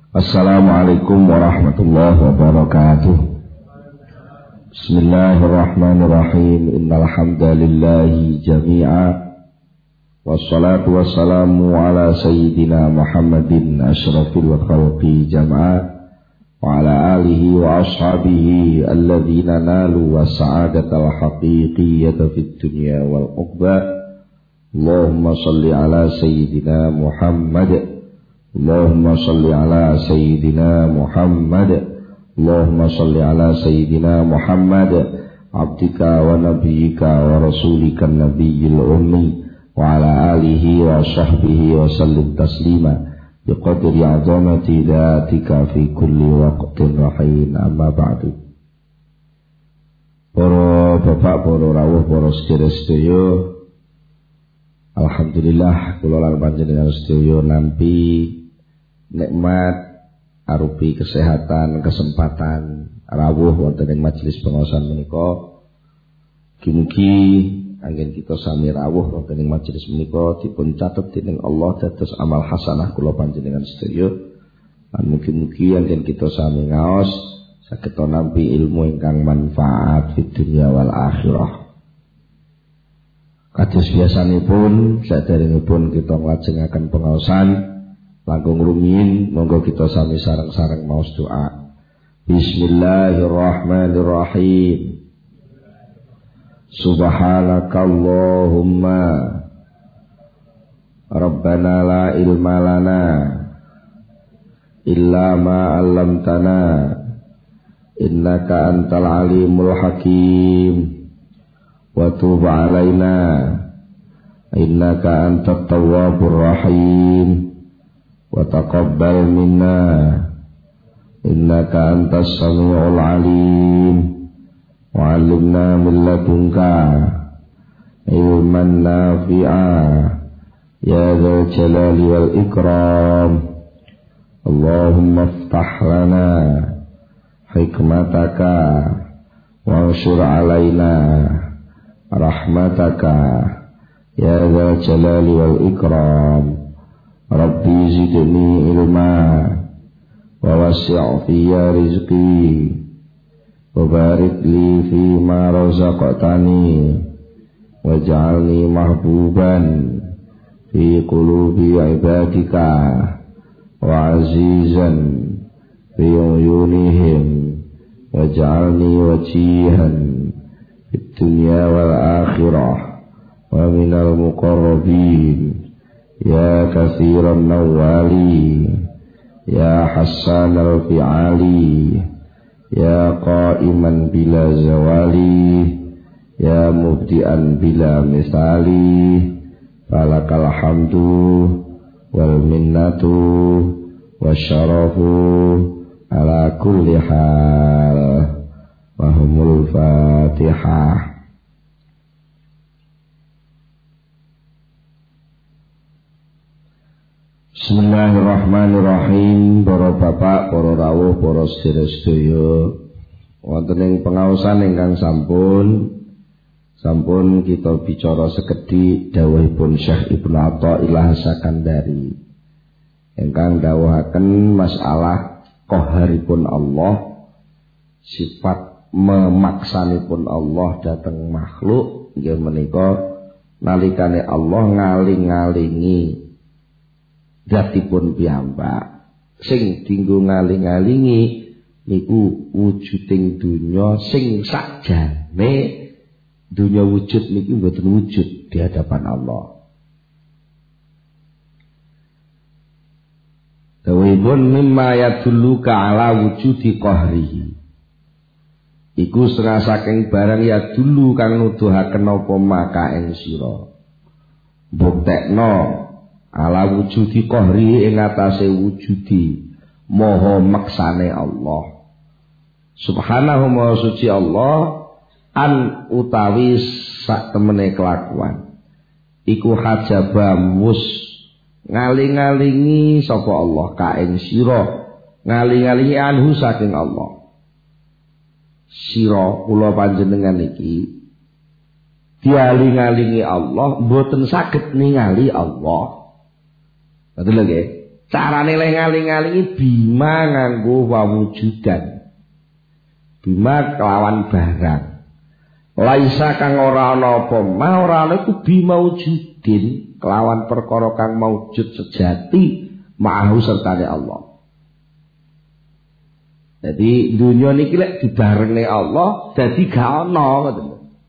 Assalamualaikum warahmatullahi wabarakatuh. Bismillahirrahmanirrahim. Innal hamdalillahi jami'a. Wassalatu wassalamu ala sayyidina Muhammadin asyrafil khalqi jama'a wa ala alihi wa ashabihi alladhina nalu was-sa'adatal haqiqiyyata fid dunya wal uqba. Allahumma shalli ala sayyidina Muhammad. Allahumma shalli ala sayyidina Muhammad. Allahumma shalli ala sayyidina Muhammad abdika wa nabiyyika wa rasulika nabiyil ummi wa ala alihi wa sahbihi wa sallim taslima biqadri azamati dhatika fi kulli waqtin wa hin. Amma ba'du. Para bapak, para rawuh, para sedherek-sedherek, alhamdulillah kula lan panjenengan sedaya nampi nikmat arupi kesehatan, kesempatan rawuh wonten ing majelis pengaosan menika. Mugi-mugi anggen kita sami rawuh wonten ing majelis menika dipun catet dening Allah dados amal hasanah kula panjenengan sedaya. Lan mugi-mugi anggen kita sami ngaos saged nampi ilmu ingkang manfaat fid dunya wal akhirah. Kados biasanipun saderengipun kita nglajengaken pengaosan langkung rumiyin, monggo kita sami sareng-sareng maos doa. Bismillahirrahmanirrahim. Subhanakallahumma Rabbana la ilma lana illa ma 'allamtana innaka antal alimul hakim wa tub 'alaina innaka antat tawwabur rahim wa taqabbal minna innaka antas samiul alim wa 'allimna min ladunka ilman nafi'a ya dzal jalali wal ikram. Allahumma iftah lana hikmataka wa anshur 'alaina rahmataka ya dzal jalali wal ikram. Rabbi zidni ilma wa wasi' fiyya rizqi wa barik li fima razaqtani waj'alni mahbuban fi qulubi ibadika wa azizan fi uyunihim waj'alni wajihan fid dunya wal akhirah wa minal muqarrabin. Ya kathiran nawali ya hassan al-fi'ali ya qaiman bila zawali ya mubdi'an bila misali falakal hamdu wal minnatu wasyarafu ala kulli hal wa humul fatihah. Bismillahirrahmanirrahim. Para bapak, para rawuh, para sedherek-sedherek, wonten ing pengaosan ingkang sampun kita bicara sekedhik dawuhipun Syekh Ibnu Athaillah Sakandari ingkang dawuhaken masalah qaharipun Allah, sifat memaksanipun Allah dhateng makhluk inggih menika nalikane Allah ngaling-alingi zatipun piyambak. Sing dinggo ngaling-alingi niku wujuding dunya sing sakjane dunya wujud niki mboten wujud di hadapan Allah. Dawuhipun mimma yadulluka ala wujudi qahrihi. Iku setengah saking barang ya dulu kang nuduhaken apa maka ing sira. Buktekno ala wujudi qahri ing atase wujudi maha maksane Allah. Subhanahu wa suci Allah an utawi sak temene kelakuan iku hajaba mus ngaling-alingi sapa Allah ka ing sira, ngaling-alingi anhu saking Allah. Sira kula panjenengan iki dialing-alingi Allah mboten saged ningali Allah. Betul lagi. Carane le ngaling-alingi bima nganggo wawujudan. Bima kelawan barang. Laisa kang ora ana apa ma ora ana iku bima wujudin kelawan perkara kang maujud sejati ma'ahu sertane Allah. Jadi dunia niki lek dibarengne Allah dadi gak ana ngoten.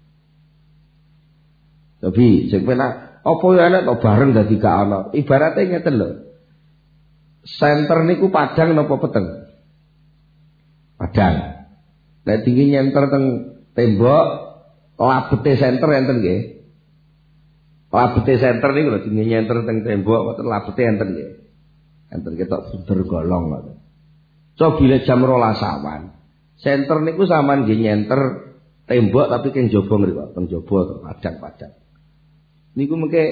Tapi sing penak apa ya nek to bareng dadi gak ana. Ibarate ngeten lho. Senter niku padang napa peteng? Padang. Nek tinggi nyenter teng tembok labete senter enten nggih. Labete senter niku lho tinggi nyenter teng tembok wonten labete enten nggih. Enten ketok bunder golong ngoten. Coba bila jam 12 awan. Senter niku sampean nggih nyenter tembok tapi keng jaba mriku, teng jaba to padang-padang. Niku mengke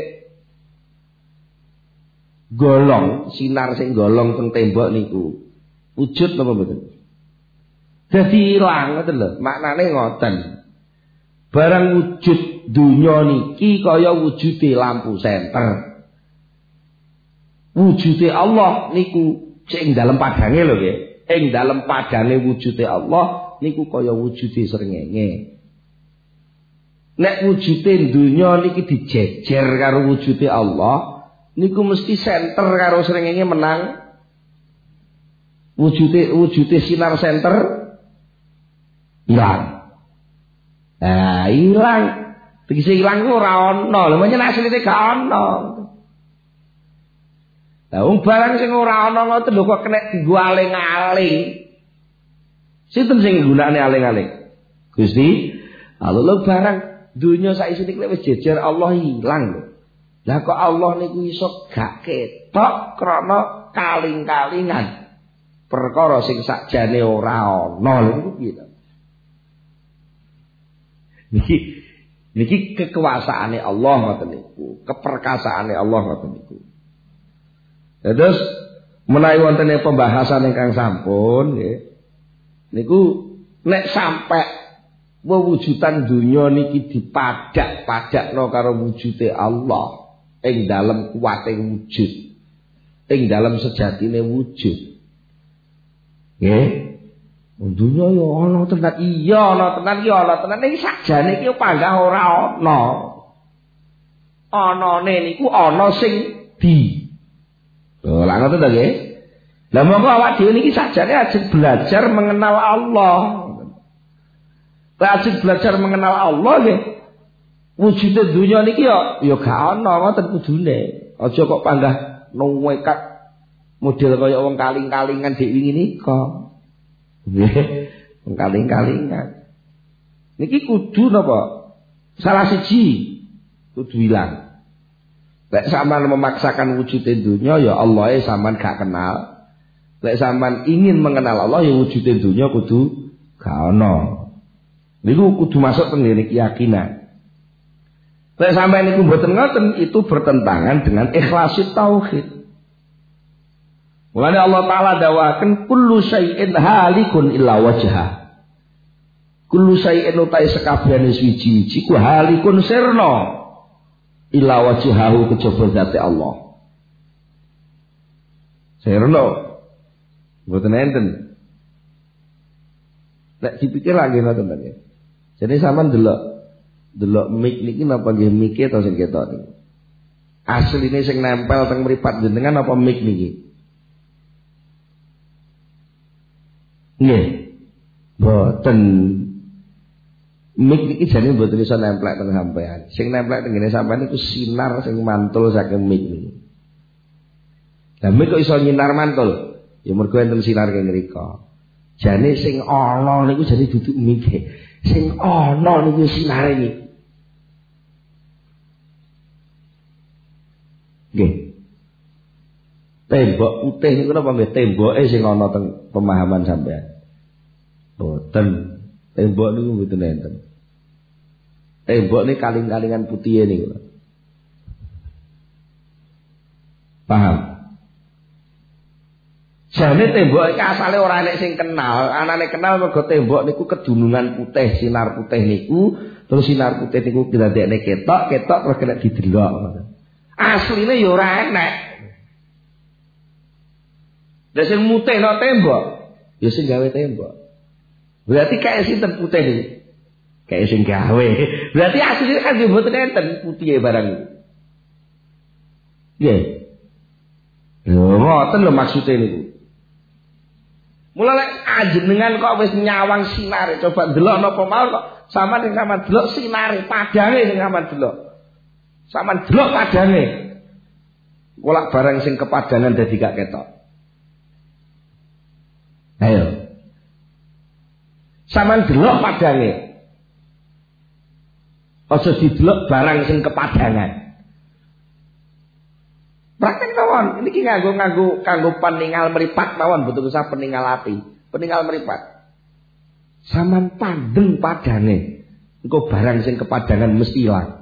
golong, sinar sing golong teng tembok niku wujud napa mboten? Dadi ilang ngoten lho, maknane ngoten. Barang wujud dunya niki kaya wujude lampu senter. Wujude Allah niku sing dalem padange lho nggih. Ing dalem padane wujude Allah niku kaya wujude srengenge. Nek wujude dunya niki dijejer karo wujude Allah, niku mesti senter karo srengenge menang. Wujude sinar senter ilang. Ilang. Tegese ilang ora ana. Lha menyang asline gak ana. Lah wong barang sing ora ana ngoten lho kok kena dienggo aling-aling. Sinten sing nggunakane aling-aling? Gusti Allah. Lho barang dunya saiki nek wis jejer Allah ilang lho. Lah kok Allah niku iso gak ketok krana kaling-kalingan. Perkara sing sakjane ora ana lho niku piye to? Niki kekuasaane Allah ngoten niku, keperkasaane Allah ngoten niku. Terus menawi wonten pembahasan ingkang sampun nggih. Niku nek sampai wewujudan dunya niki dipadak-padakno karo wujude Allah ing dalem kuwate wujud. Ing dalem sejatine wujud. Nggih. Dunya ya ana tenan iya ana tenan ya ana tenan iki sakjane iki panggah ora ana. Anane niku ana sing di lho, lha ngoten to nggih. Lah monggo awak dhewe niki sajane ajeng belajar mengenal Allah. Lah ajeng belajar mengenal Allah nggih. Wujude dunya niki ya gak ana ngoten kudune. Aja kok panggah nekat model kaya wong kaling-kalingan dhek wingi nika. Nggih, wong kaling-kalingan. Niki kudu napa? Salah siji kudu ilang. Lek sampean memaksakan wujude dunya ya Allahe sampean gak kenal. Lek sampean ingin mengenal Allah ya wujude dunya kudu gak ana. Niku kudu masuk teng ngene keyakinan. Lek sampean niku mboten ngoten itu bertentangan dengan ikhlasit tauhid. Mulane Allah taala dawaken kullu syai'in halikun illa wajhah. Kullu syai'in utai sekabehane wiji-wiji ku halikun sirna. Ila wajhahu kejaba zate Allah. Serno. Mboten enten. Nek dipikir lagi ngoten nggih. Jadi sampean delok mik niki napa nggih mike to sing ketok niku. Asline sing nempel teng mripat jenengan apa mik niki? Nggih. Mboten. Mik iki jane mboten iso nemplek teng sampean. Sing nemplek teng ngene sampean iku sinar sing mantul saking mik niki. Lah mik kok iso nyinar mantul? Ya mergo enten sinar kene mriko. Jane sing ana niku jane duduk mik. Sing ana niku sinare niku. Nggih. Tembok putih niku napa nggih temboke sing ana teng pemahaman sampean? Boten. Tembok niku mboten enten. Tembok ini kaling-kalingan putih ini. Paham? Jane tembok iki asale ora enek sing kenal, anane kenal mergo tembok niku kedunungan putih, sinar putih niku, terus sinar putih niku dadekne ketok terus kena didelok. Asline ya ora enek. Lah sing mutihno tembok, ya sing gawe tembok. Berarti kayak sinten putih iki? Kayak sing gawe. Berarti asline kan yo mboten enten putih barang iki. Nggih. Lho, ngoten lho maksude niku. Mula lek ajenengan kok wis nyawang sinare, coba delok napa mau kok sampean sing sampean delok sinare, padange sing sampean delok. Sampean delok padange. Kolak barang sing kepadangan dadi gak ketok. Ayo. Sampeyan delok padange. Aja didelok barang sing kepadangan. Praktek mawon, niki nganggo peninggal mripat mawon, betul usah peninggal api, peninggal mripat. Sampeyan pandeng padange. Engko barang sing kepadangan mesti ilang.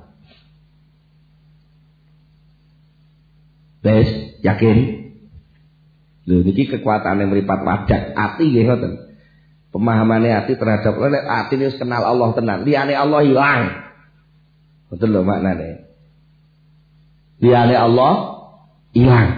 Wes, yakin? Lho niki kekuatane mripat wadah ati nggih ngoten. Pemahamane ati terhadap lek ati wis kenal Allah tenan, liyane Allah ilang. Betul lho maknane. Liyane Allah ilang.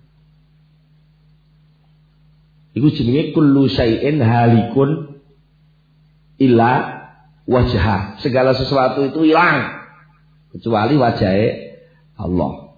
Iku jenenge kullu syai'in halikun illa wajha. Segala sesuatu itu hilang kecuali wajahe Allah.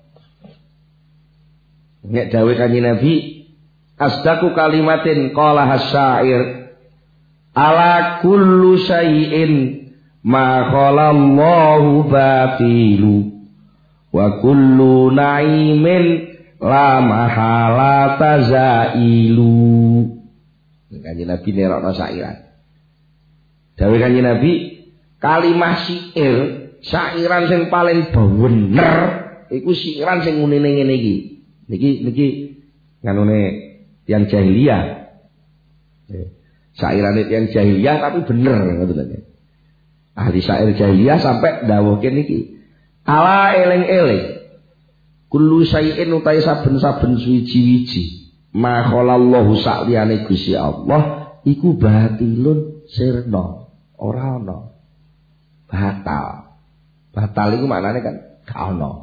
Nek dawuh Kanjeng Nabi, asdaqu kalimatin qala hasyair ala kullu syai'in ma qala Allahu batilu wa kullu na'imin la mahala tazailu. Kanjeng Nabi nerokno syairan. Dawuh Kanjeng Nabi, kalimah syair, syairan sing paling bener iku syairan sing ngene iki. Niki nganune yang jahiliyah. Syairane yang jahiliyah tapi bener ngoten. Ahli syair jahiliyah sampai dawuhke niki. Ala eling-eling. Kullu syai'in utai saben-saben suwiji-wiji. Ma khalallahu sakliyane Gusti Allah iku batilun sirna, ora ana. Batal. Batal iku maknane kan gak ana.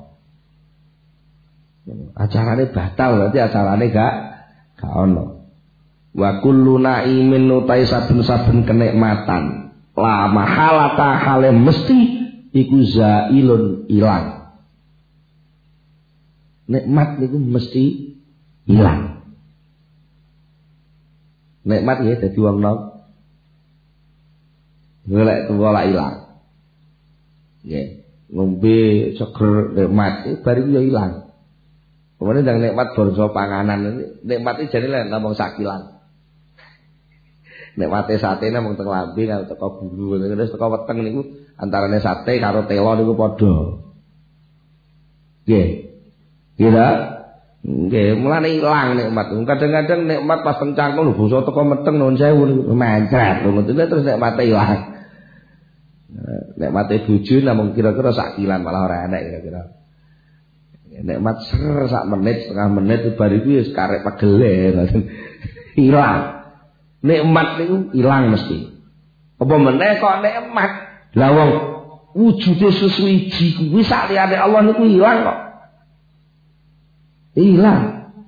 Acarane batal berarti acarane gak ono. Wa kullu na'imin utai saben-saben kenikmatan la mahalata hale mesti iku zailun ilang. Nikmat niku mesti ilang. Nikmat ya dadi wong nom. Golek tuwa lak ilang. Nggih, ngombe seger nikmat bar iku ya ilang. Kemudian yang nikmat borso panganan nikmat itu jadi ngomong sakilan. Nikmate sate namung teng lambe karo teko bulu terus teko weteng niku antarane sate karo telo niku padha. Nggih. Kira nggih mulane ilang nikmat. Kadang-kadang nikmat pas teng cangkem lho basa teko meteng nuwun sewu niku mencret ngoten terus nikmate ilang. Nikmate bojo namung kira-kira sakilan malah ora enak kira-kira. Nikmat ser sak menit setengah menit bar iku wis karek pegele ngoten. Ilang. Nikmat niku ilang mesti. Apa meneh kok nikmat? Lah wong wujude sesuwiji kuwi sak liyane Allah niku ilang kok. Ilang.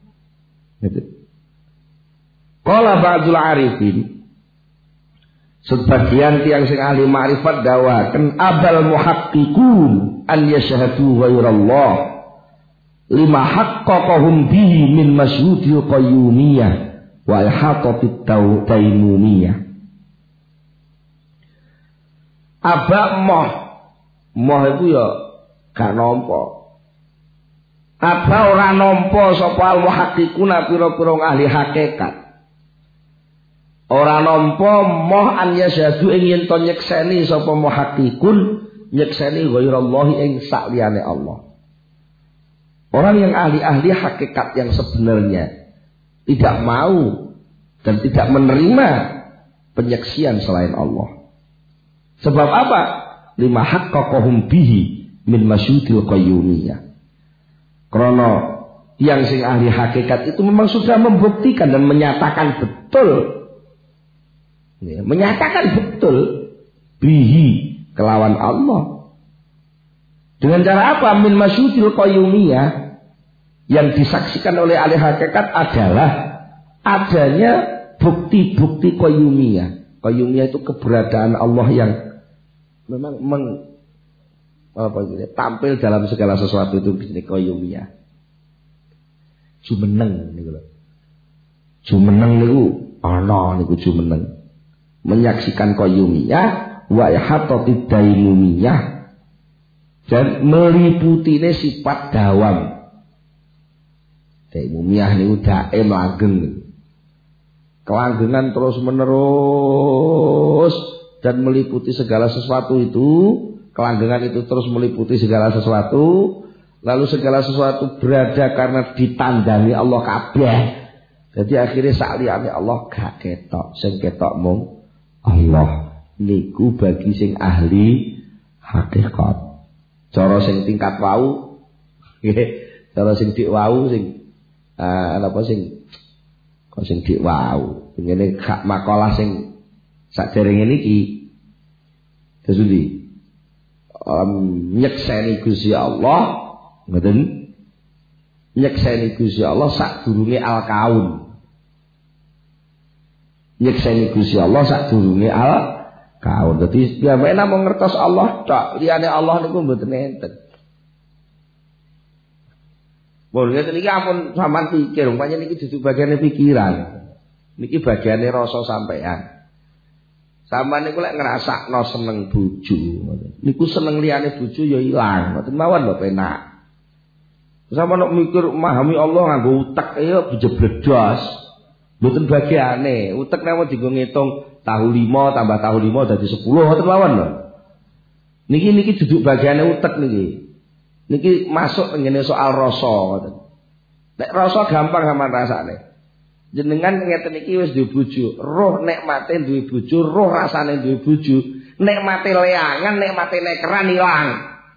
Qala ba'dul arifin, sebagian tiyang sing ahli makrifat dawaken abal muhaqqiqun an yashhadu ghairallah lima haqqaqahum bihi min masyhudil qayyumiyah wa ihatatit taimumiyah. Abak moh itu ya gak nampa. Apa ora nampa sapa al muhaqqiquna pira-pira ahli hakikat. Ora nampa moh an yashhadu ing yen to nyekseni sapa muhaqqiqun nyekseni ghairallahi ing sakliyane Allah. Orang yang ahli-ahli hakikat yang sebenarnya tidak mau dan tidak menerima penyaksian selain Allah. Sebab apa? Lima haqqaqahum bihi min masyhudil qayyumiyah. Karena yang sing ahli hakikat itu memang sudah membuktikan dan menyatakan betul. Menyatakan betul bihi kelawan Allah. Dengan cara apa? Min masyhudil qayyumiyah. Yang disaksikan oleh ahli hakikat adalah adanya bukti-bukti qayyumiyah. Qayyumiyah itu keberadaan Allah yang memang tampil dalam segala sesuatu itu jenis qayyumiyah. Jumeneng niku lho. Jumeneng niku ana niku jumeneng. Menyaksikan qayyumiyah wa ihatatid daimumiyah dan meliputine sifat dawam. Daimumiyah niku daim langgeng. Kelanggengan terus menerus dan meliputi segala sesuatu itu. Kelanggengan itu terus meliputi segala sesuatu. Lalu segala sesuatu berada karena ditandangi Allah kabeh. Jadi akhirnya sakliyane Allah gak ketok. Sing ketok mung Allah. Niku bagi sing ahli hakikat. Cara sing tingkat wau, cara sing dik wau sing sing dik wau. Ngene gak makalah sing saderenge niki. Desudi. Nyekseni Gusti Allah, ngoten. Nyekseni Gusti Allah sadurunge al-kaun. Nyekseni Gusti Allah sadurunge al-kaun. Dadi piyambake namung ngertos Allah tok, liyane Allah niku mboten enten. Mun ngeten iki ampun sampean pikir, umpamane niki dudu bagiane pikiran. Niki bagiane rasa sampean. Sampeyan niku lek ngrasakno seneng bojo, niku seneng liyane bojo ya ilang, mboten mawon lho penak. Sampeyan nek mikir memahami Allah nganggo utek ya jebledos. Mboten bagiane, utek nek dienggo ngitung tahu 5 tambah tahu 5 dadi 10, mboten mawon lho. Niki duduk bagiane utek niki. Niki masuk ngene soal rasa ngoten. Nek rasa gampang sampean rasane. Jenengan ngeten iki wis duwe bojo, roh nikmate duwe bojo, roh rasane duwe bojo, nikmate leangan, nikmate nekeran ilang.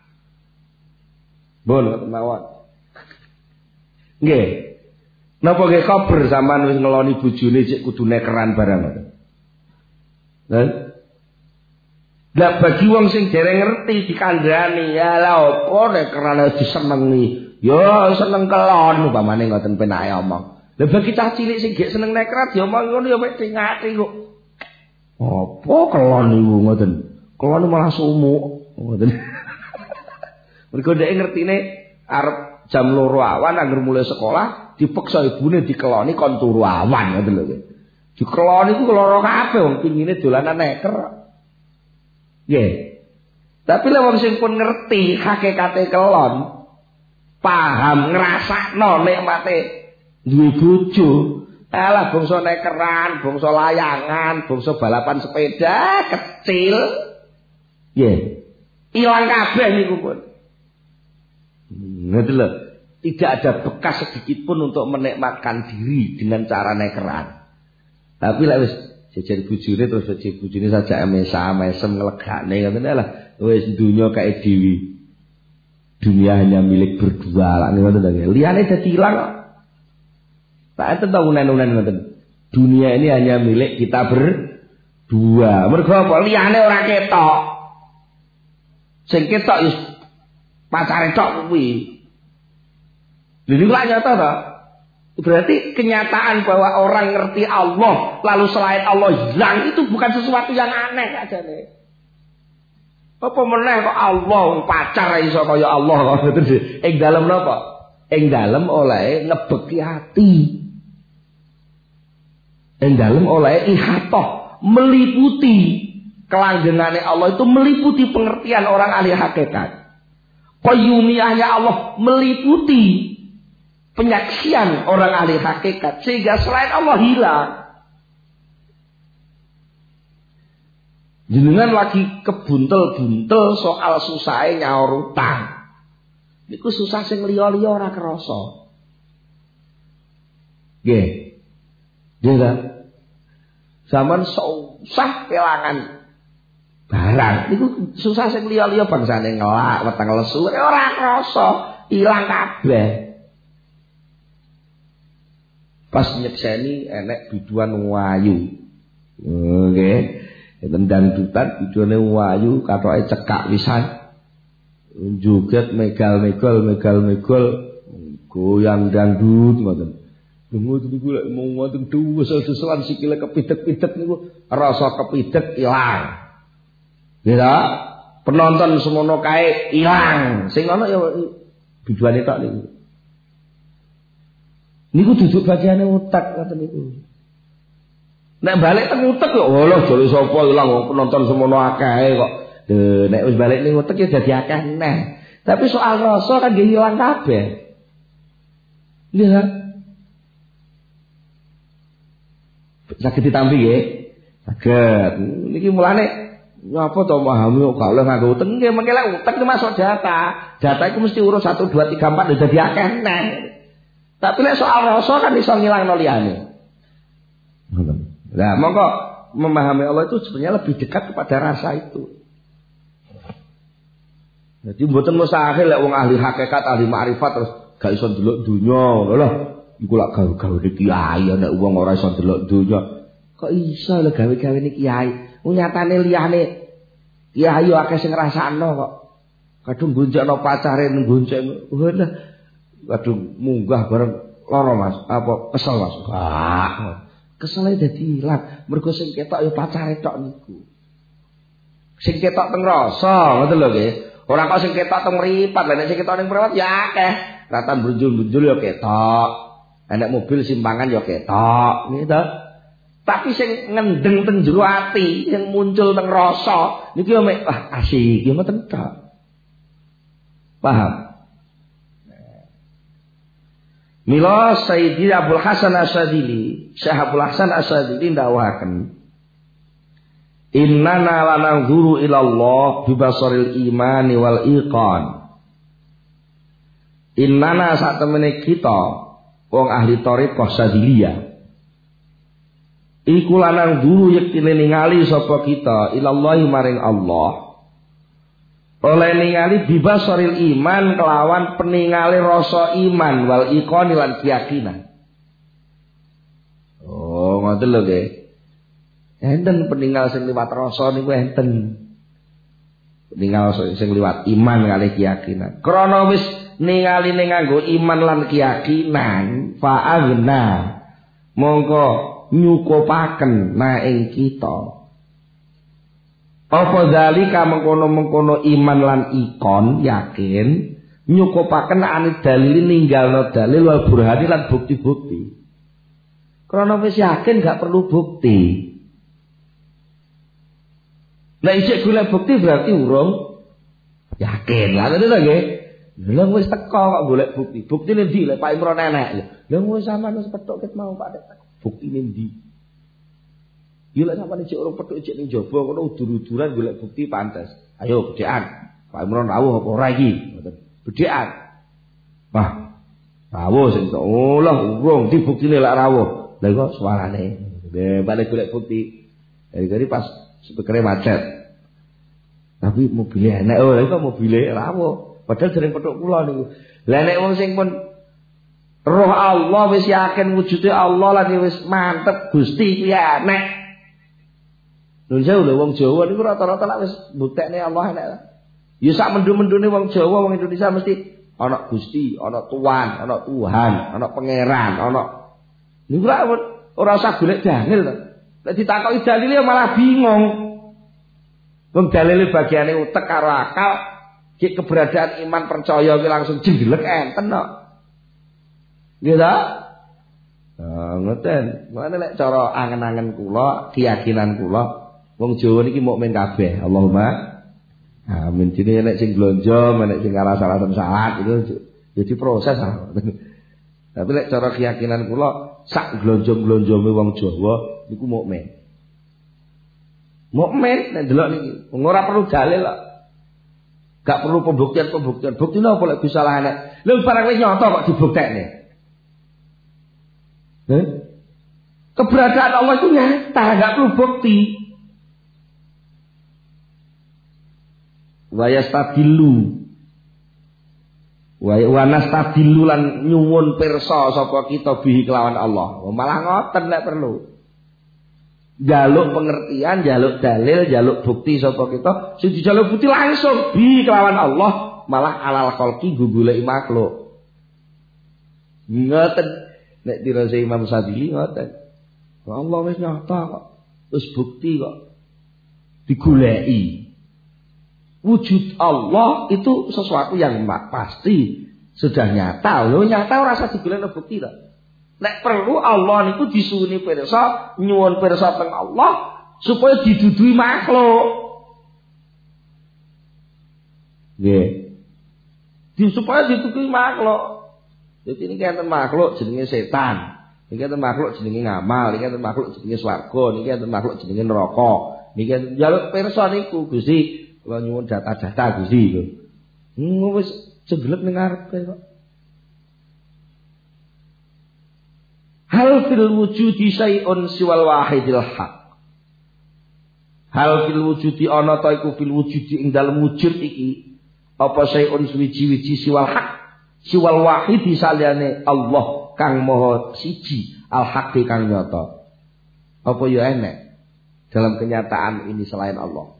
Bon mawon. Nggih. Napa nggih kabar sampean wis ngeloni bojone cek kudu nekeran barang ngoten. Lah bagi wong sing dereng ngerti dikandhani, ya lha opo nekeran disenengi. Ya seneng kelon umpamane ngoten penake omong. Lah bagi cah cilik sing gek seneng nekrat ya omong ngono ya mek ngati kok. Apa kelon niku ngoten? Kelon malah sumuk ngoten. Mergo dhek ngertine arep jam 2 awan anggere mulai sekolah dipeksa ibune dikeloni kon turu awan ngoten lho. Dikeloni iku lara kabeh wong pingine dolanan neker. Nggih. Tapi lek wong sing pun ngerti hakikate kelon, paham ngrasakno nikmate duwe bojo, alah bangsa nekeran, bangsa layangan, bangsa balapan sepeda kecil. Nggih. Ilang kabeh niku pun. Ngoten lho. Tidak ada bekas sedikit pun untuk menikmatkan diri dengan cara nekeran. Tapi lek wis jejer bojone terus jejer bojone saja mesem nglegane ngoten lah. Wis dunya kae dhewe. Dunia hanya milik berdua lah ngoten lho. Liyane dadi ilang kok. Tak enten ta unen-unen ngoten. Dunia ini hanya milik kita berdua. Mergo apa? Liyane ora ketok. Sing ketok wis pacare tok kuwi. Lha niku lak nyata ta? Berarti kenyataan bahwa orang ngerti Allah lalu selain Allah hilang itu bukan sesuatu yang aneh ajane. Apa meneh kok Allah pacar iso kaya Allah kok ngoten sih. Ing dalem napa? Ing dalem oleh ngebeki ati. Ing dalem oleh ihatoh meliputi kelanggenane Allah itu meliputi pengertian orang ahli hakikat. Qayyumiyahnya Allah meliputi penyaksian orang ahli hakikat sehingga selain Allah hilang. Jenengan lagi kebuntel-buntel soal susahe nyaur utang. Niku susah sing liya-liya ora krasa. Nggih. Nggih. Zaman susah kelangan barang. Niku susah sing liya-liya bangsane ngelak, weteng lesu ora krasa, ilang kabeh. Pas nyekseni enek biduan wayu. Nggih. Enten dangdutan bidone wayu katoke cekak pisan. Joget megal-megal goyang dangdut ngoten. Ngoten niku lek mung wonten duwes-duwesan sikile kepidek-pidek niku rasa kepidek ilang. Ya, penonton semono kae ilang. Sing ana ya biduane tok niku. Niku duduk bagiane utek ngoten niku. Nek balik teng utek kok walah jare sapa ilang penonton semono akeh kok. Nek wis balik ning utek ya dadi akeh neh. Tapi soal rasa kan nggih ilang kabeh. Nggih. Saged ditampi nggih. Saged. Niki mulane ngapa to memahami kok gak oleh nganggo utek nggih mengke lek utek masuk data. Data iku mesti urus 1 2 3 4 ya dadi akeh neh. Tapi lek soal rasa kan iso ngilangno liyane. Ngoten. Nah, monggo memahami Allah itu sebenarnya lebih dekat kepada rasa itu. Jadi mboten mustahil lek wong ahli hakikat, ahli makrifat terus gak iso ndelok dunya. Lho, iku lak gawe-gawe kiai nek wong ora iso ndelok dunya. Kok iso lho gawe-gawe kiai? Wong nyatane liyane kiai yo akeh sing ngrasakno kok. Kadung gonjekno pacare nggonceng. Walah. Kadung munggah bareng lara Mas. Apa kesel Mas? Kesele dadi ilang. Mergo sing ketok ya pacare tok niku. Sing ketok teng rasa, ngoten lho nggih. Ora kok sing ketok teng mripat, lha nek sing ketok ning mripat ya akeh. Ratan brunjul-brunjul ya ketok. Enek mobil simpangan ya ketok, gitu. Tapi sing ngendeng teng jero ati, sing muncul teng rasa, niki yo mek asik, yo ngoten tok. Paham? Mila Sayyidi Abdul Hasan Asyadili, Syekh Abdul Hasan Asyadili ndawuhaken, innana lananzuru ila Allah bibasaril imani wal iqan. Innana sak temene kita wong ahli thariqah Syadiliyah iku lananzuru yektine ningali sapa kita ila Allah maring Allah. Oleh ningali bibasaril iman kelawan peningali rasa iman wal iqan lan keyakinan. Oh, ngoten lho nggih. Enten peningal sing liwat rasa niku enten. Peningal sing liwat iman kali keyakinan. Krana wis ningali ning nganggo iman lan keyakinan, fa'agna mongko nyukupaken na ing kita. Apa zalika mengkono-mengkono iman lan ikon yakin nyukupaken anit dalil ninggalno dalil wal burhani lan bukti-bukti. Krana wis yakin gak perlu bukti. Lah isih golek bukti berarti urung yakin. Lah ngono lho nggih. Lha wis teko kok golek bukti. Buktine ndi lek Pak Imron enek. Lha wis sampean wis petuk ket mau Pak. Buktine ndi? Ya lek sampeyan cek urung petuk cek ning jaba kono udur-uduran golek bukti pantes. Ayo bedhekan. Pak Imron rawuh apa ora iki? Ngoten. Bedhekan. Wah. Rawuh sing tok. Oh lah urung di buktine lek rawuh. Lha kok suarane. Balik golek bukti. Dari pas sepekere macet. Tapi mobilnya enak. Oh lha kok mobilnya rawuh. Padahal dereng petuk kula niku. Lah nek wong sing pun roh Allah wis yakin wujude Allah lan wis mantep Gusti kuwi enek. Nun jauh lho wong Jawa niku rata-rata lak wis mbuktekne Allah enek. Ya sak mendu-mendune wong Jawa, wong Indonesia mesti ana Gusti, ana Tuhan, ana Tuhan, ana pangeran, ana niku ora usah golek dalil to. Nek ditakoki dalile malah bingung. Wong dalile bagiane utek karo akal, ki keberadaan iman percaya ki langsung jenggelek enten kok. Nggih ta? Ngoten. Mane nek cara angen-angen kula, keyakinan kula wong Jawa niki mukmin kabeh. Allahumma amin. Dene nek sing glonjo, nek sing alasan salat itu jadi proses. Tapi nek cara keyakinan kula sak glonjo-glonjome wong Jawa niku mukmin. Mukmin nek delok niki ora perlu dalil kok. Gak perlu pembuktian-pembuktian. Buktine apa lek bisa lah nek. Lha barang wis nyata kok dibuktekne. Keberadaan Allah itu nyata, gak perlu bukti. Wa yastadilu wa nastadilu lan nyuwun pirsa sapa kita bihi kelawan Allah. Malah ngoten nek perlu. Jaluk pengertian, jaluk dalil, jaluk bukti sapa kita, sing dijaluk bukti langsung bi kelawan Allah, malah alal khalqi goleki makhluk. Ngoten. Nek dirasa Imam Sadili ngoten. Allah wis nyata kok. Terus bukti kok. Digoleki. Wujud Allah itu sesuatu yang pasti sudah nyata. Lho nyata ora usah digolekno bukti ta. Nek perlu Allah niku disuwuni pirsa, nyuwun pirsa teng Allah supaya didudui makhluk. Nggih. Supaya didudui makhluk. Jadi ini enten makhluk jenenge setan. Iki enten makhluk jenenge ngamal, iki enten makhluk jenenge swarga, iki enten makhluk jenenge neraka. Niki njaluk pirsa niku Gusti, kula nyuwun data-data Gusti lho. Wis jeblek ning ngarepe kok. Hal fil wujudi syai'un siwal wahidil haq. Hal fil wujudi ana ta iku fil wujudi ing dalem wujud iki apa syai'un suwiji-wiji siwal haq, siwal wahidi saliyane Allah kang maha siji, al haqi kang nyata. Apa ya enek dalam kenyataan ini selain Allah?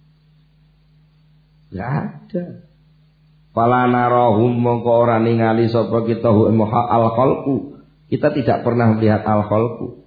Enggak ada. Fala narahum mongko ora ningali sapa kita al khalqu. Kita tidak pernah melihat al khalqu.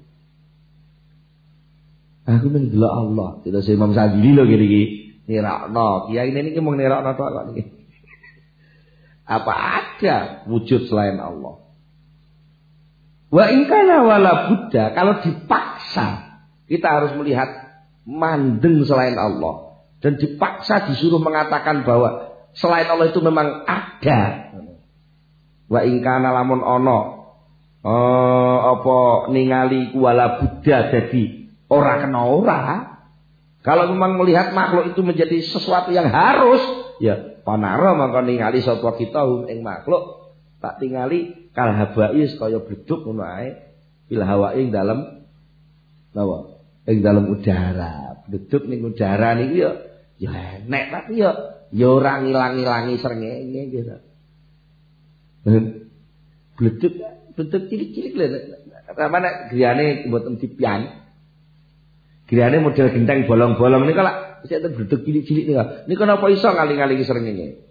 Aku mendelok Allah, tidak se Imam Sadili lho iki. Nirakno, kiai ini mung nirakno tok kok niki. Apa ada wujud selain Allah? Wa in kana wala budda, kalau dipaksa kita harus melihat mandeng selain Allah dan dipaksa disuruh mengatakan bahwa selain Allah itu memang ada. Wa in kana lamun ana apa ningali wala budda jadi ora kena ora. Kalau memang melihat makhluk itu menjadi sesuatu yang harus, ya panara mangko ningali sapa kita ing makhluk tak tingali kal habais kaya bleduk ngono ae bil hawa'i ing dalem napa ing dalem udara. Bleduk ning udara niku ya enek tapi ya ora ngilang-ilangi srengenge gitu. Bleduk cilik-cilik lho. Apa nek griyane mboten dipian. Griyane model genteng bolong-bolong niku lak isih bleduk cilik-cilik niku. Niku napa iso ngaling-alingi srengenge?